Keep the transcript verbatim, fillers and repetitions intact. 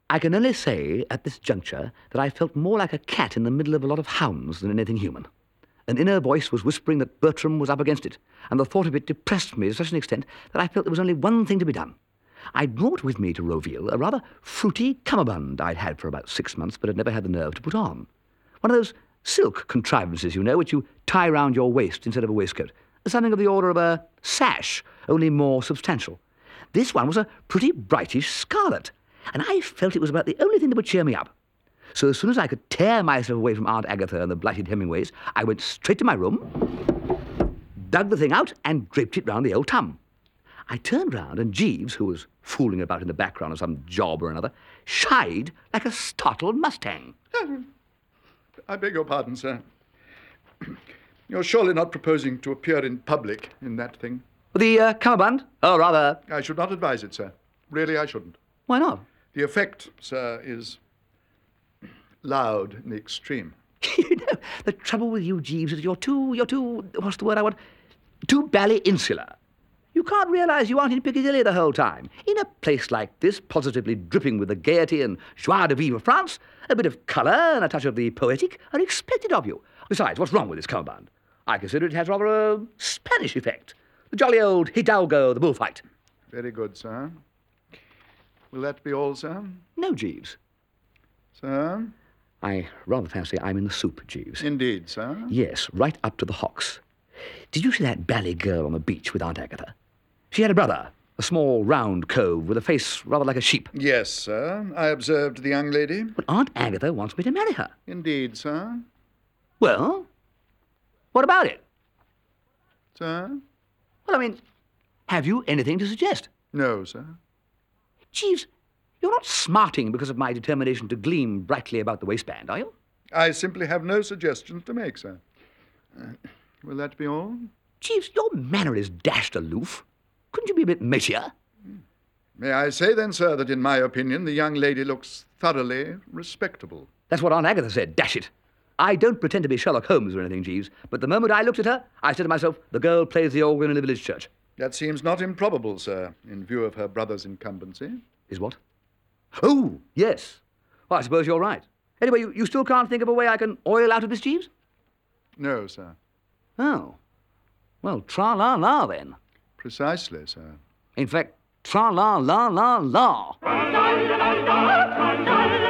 I can only say, at this juncture, that I felt more like a cat in the middle of a lot of hounds than anything human. An inner voice was whispering that Bertram was up against it, and the thought of it depressed me to such an extent that I felt there was only one thing to be done. I'd brought with me to Roville a rather fruity cummerbund I'd had for about six months, but had never had the nerve to put on. One of those silk contrivances, you know, which you tie round your waist instead of a waistcoat. Something of the order of a sash, only more substantial. This one was a pretty brightish scarlet, and I felt it was about the only thing that would cheer me up. So as soon as I could tear myself away from Aunt Agatha and the blighted Hemingways, I went straight to my room, dug the thing out, and draped it round the old tum. I turned round, and Jeeves, who was fooling about in the background of some job or another, shied like a startled mustang. I beg your pardon, sir. You're surely not proposing to appear in public in that thing? The uh, cummerbund? Oh, rather. I should not advise it, sir. Really, I shouldn't. Why not? The effect, sir, is loud in the extreme. You know, the trouble with you, Jeeves, is you're too, you're too, what's the word I want? Too bally insular. You can't realise you aren't in Piccadilly the whole time. In a place like this, positively dripping with the gaiety and joie de vivre of France, a bit of colour and a touch of the poetic are expected of you. Besides, what's wrong with this cummerbund? I consider it has rather a Spanish effect. The jolly old Hidalgo, the bullfight. Very good, sir. Will that be all, sir? No, Jeeves. Sir? I rather fancy I'm in the soup, Jeeves. Indeed, sir. Yes, right up to the hocks. Did you see that bally girl on the beach with Aunt Agatha? She had a brother, a small round cove with a face rather like a sheep. Yes, sir. I observed the young lady. But Aunt Agatha wants me to marry her. Indeed, sir. Well, what about it? Sir? Well, I mean, have you anything to suggest? No, sir. Jeeves, you're not smarting because of my determination to gleam brightly about the waistband, are you? I simply have no suggestions to make, sir. Uh, will that be all? Jeeves, your manner is dashed aloof. Couldn't you be a bit mature? May I say then, sir, that in my opinion the young lady looks thoroughly respectable. That's what Aunt Agatha said, dash it. I don't pretend to be Sherlock Holmes or anything, Jeeves, but the moment I looked at her, I said to myself, the girl plays the organ in a village church. That seems not improbable, sir, in view of her brother's incumbency. Is what? Oh, yes. Well, I suppose you're right. Anyway, you, you still can't think of a way I can oil out of this, Jeeves? No, sir. Oh. Well, tra-la-la, then. Precisely, sir. In fact, tra-la-la-la-la.